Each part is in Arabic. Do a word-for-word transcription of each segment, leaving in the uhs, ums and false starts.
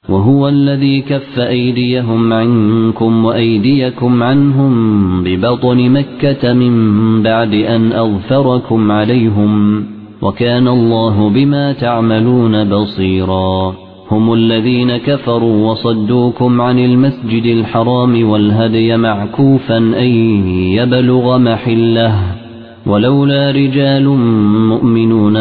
وهو الذي كف أيديهم عنكم وأيديكم عنهم ببطن مكة من بعد أن أظفركم عليهم وكان الله بما تعملون بصيرا هم الذين كفروا وصدوكم عن المسجد الحرام والهدي معكوفا أن يبلغ محله ولولا رجال مؤمنون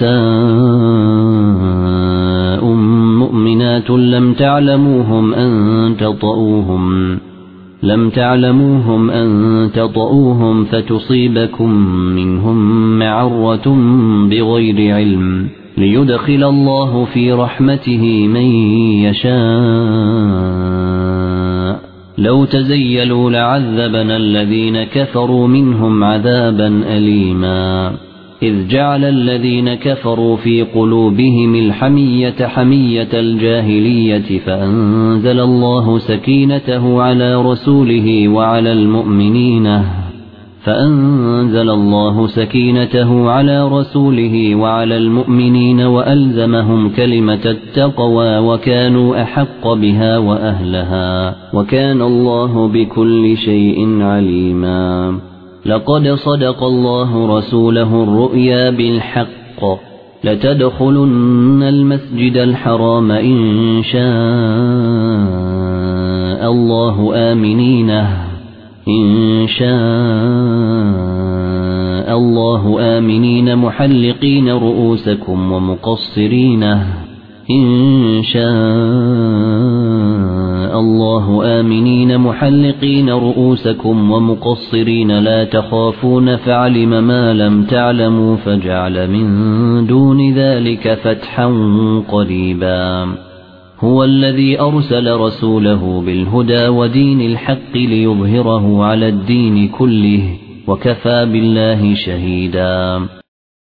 ونساء مؤمنات لم تعلموهم أن تطؤوهم لم تعلموهم أن تطؤوهم فتصيبكم منهم معرة بغير علم ليدخل الله في رحمته من يشاء لو تزيلوا لعذبنا الذين كفروا منهم عذابا أليما إذ جعل الذين كفروا في قلوبهم الحمية حمية الجاهلية فأنزل الله سكينته على رسوله وعلى المؤمنين فأنزل الله سكينته على رسوله وعلى المؤمنين وألزمهم كلمة التقوى وكانوا أحق بها وأهلها وكان الله بكل شيء عليما لقد صدق الله رسوله الرؤيا بالحق لتدخلن المسجد الحرام إن شاء الله آمنين إن شاء الله آمنين محلقين رؤوسكم ومقصرين إن شاء الله آمنين محلقين رؤوسكم ومقصرين لا تخافون فعلم ما لم تعلموا فجعل من دون ذلك فتحا قريبا هو الذي أرسل رسوله بالهدى ودين الحق ليظهره على الدين كله وكفى بالله شهيدا